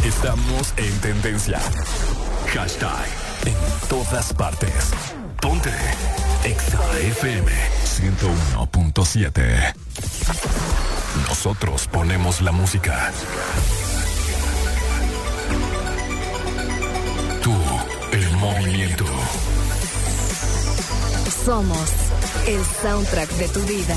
Estamos en tendencia. Hashtag en todas partes. Ponte Exa FM 101.7. Nosotros ponemos la música. Tú, el movimiento. Somos el soundtrack de tu vida.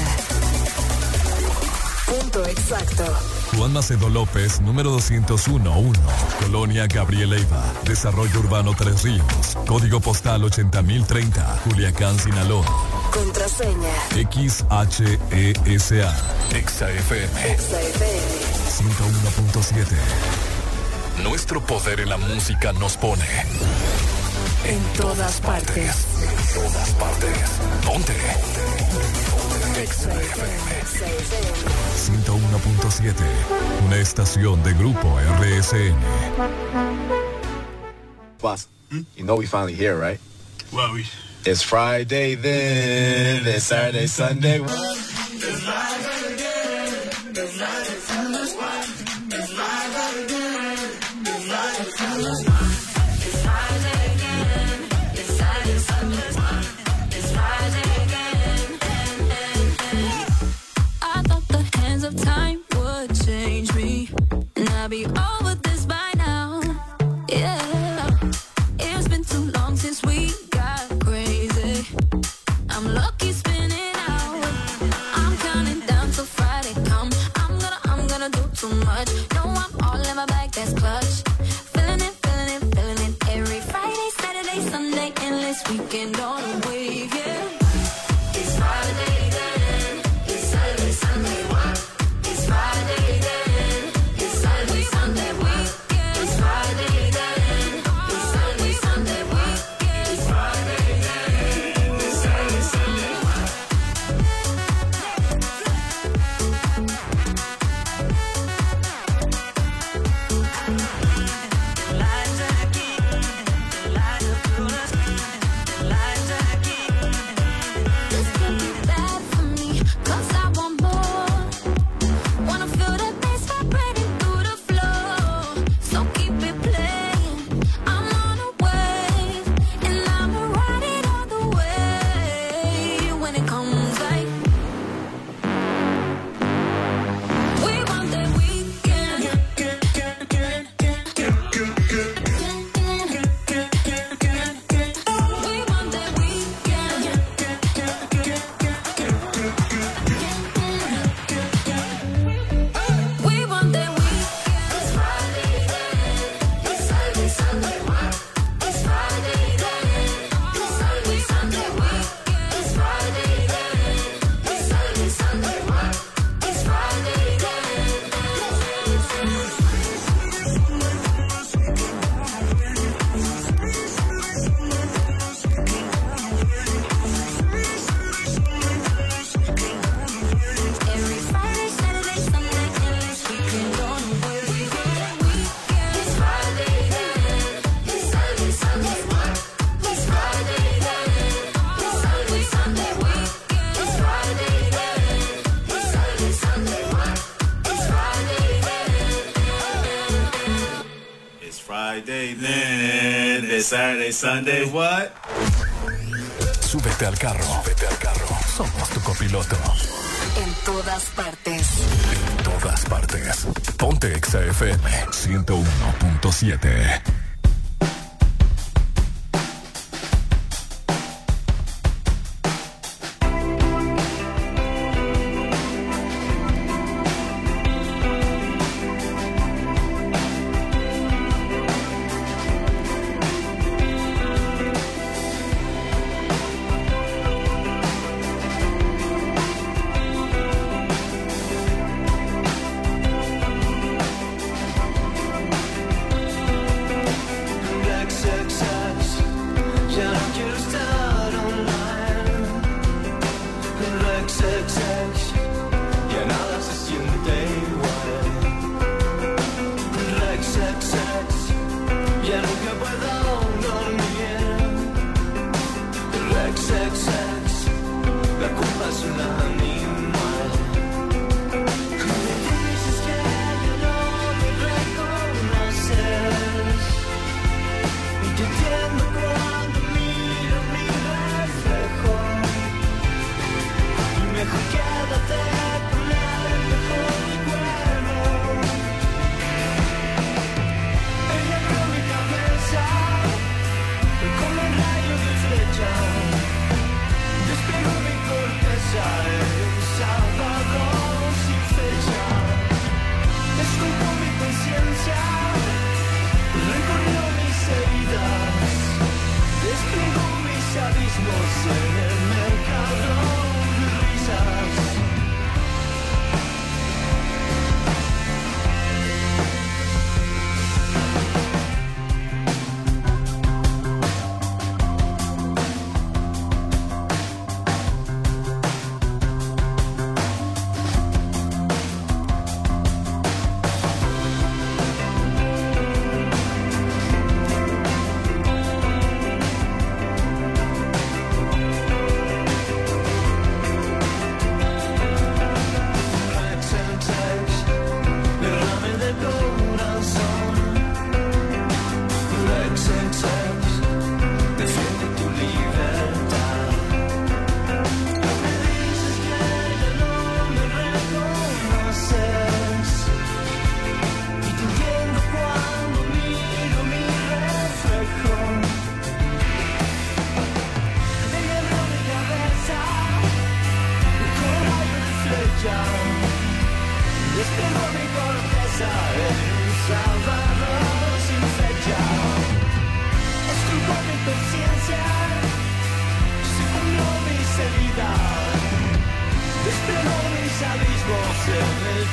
Punto exacto. Juan Macedo López, número 201-1, Colonia Gabriel Leiva, Desarrollo Urbano Tres Ríos, Código Postal 80.030, Culiacán, Sinaloa. Contraseña XHESA. Exa FM. Exa FM 101.7. Nuestro poder en la música nos pone en todas partes. En todas partes. Ponte Exa FM 101.7. Una estación de Grupo RSN. Boss, you know we finally here, right? Well, It's Friday then, it's Saturday, Sunday. It's live again. It's live again. It's live again. It's live again. It's Friday again. It's Saturday, Sunday. It's Friday again. I thought the hands of time would change me, and I'd be over this by now. Yeah, it's been too long since we got crazy. I'm lucky spinning out. I'm counting down till Friday come. I'm gonna do too much. No, I'm all in my bag, that's clutch. Feeling it, feeling it, feeling it. Every Friday, Saturday, Sunday, endless weekend on a wave, yeah. It's Friday then. It's Saturday, Sunday. It's Friday then. It's Saturday, Sunday. It's Friday then. It's Saturday, Sunday. It's Friday then. It's Saturday, Sunday. This could be bad for me, 'cause I want more. Wanna feel that bass vibrating through the floor. So keep it playing. I'm on a wave, and I'ma ride it all the way. When it comes like we want that weekend. We want that weekend. We want that weekend. It's Friday then. It's Saturday, Sunday. It's Friday then. It's Saturday, Sunday. It's Friday then. It's Saturday, Sunday. It's Friday Every Friday, Saturday, Sunday, endless weekend on a wave. It's Friday then. It's Saturday, Sunday. It's Friday then. It's Saturday, Sunday. It's Friday then. It's Saturday, Sunday. It's Friday then. It's Friday then. It's Saturday, Sunday. What? Súbete al carro. Súbete al carro. Somos tu copiloto. En todas partes. En todas partes. Ponte Exa FM 101.7.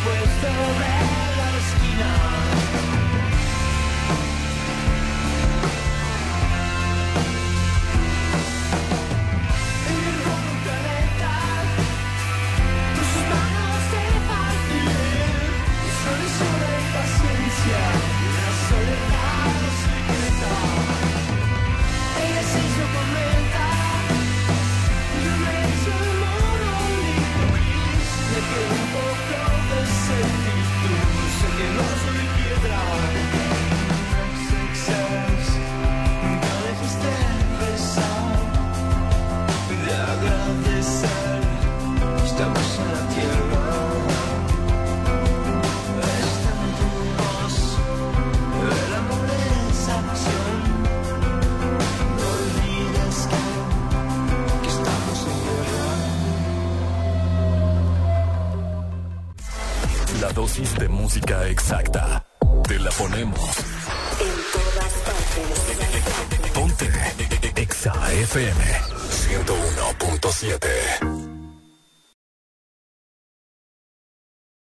puesto de la esquina. Vivir con un planeta, con sus manos de alfiler, y solo y paciencia, y la soledad secreta. Ella se hizo comenta, yo me hice el mono lindo gris, me quedó un poco de certitud, sé que no soy piedra. Success, nunca dejaste besar, de agradecer, estamos en la tierra. Está en tu voz, el amor es acción. No olvides que estamos en guerra. La dosis de música exacta. Te la ponemos. En todas partes. Ponte Exa FM 101.7.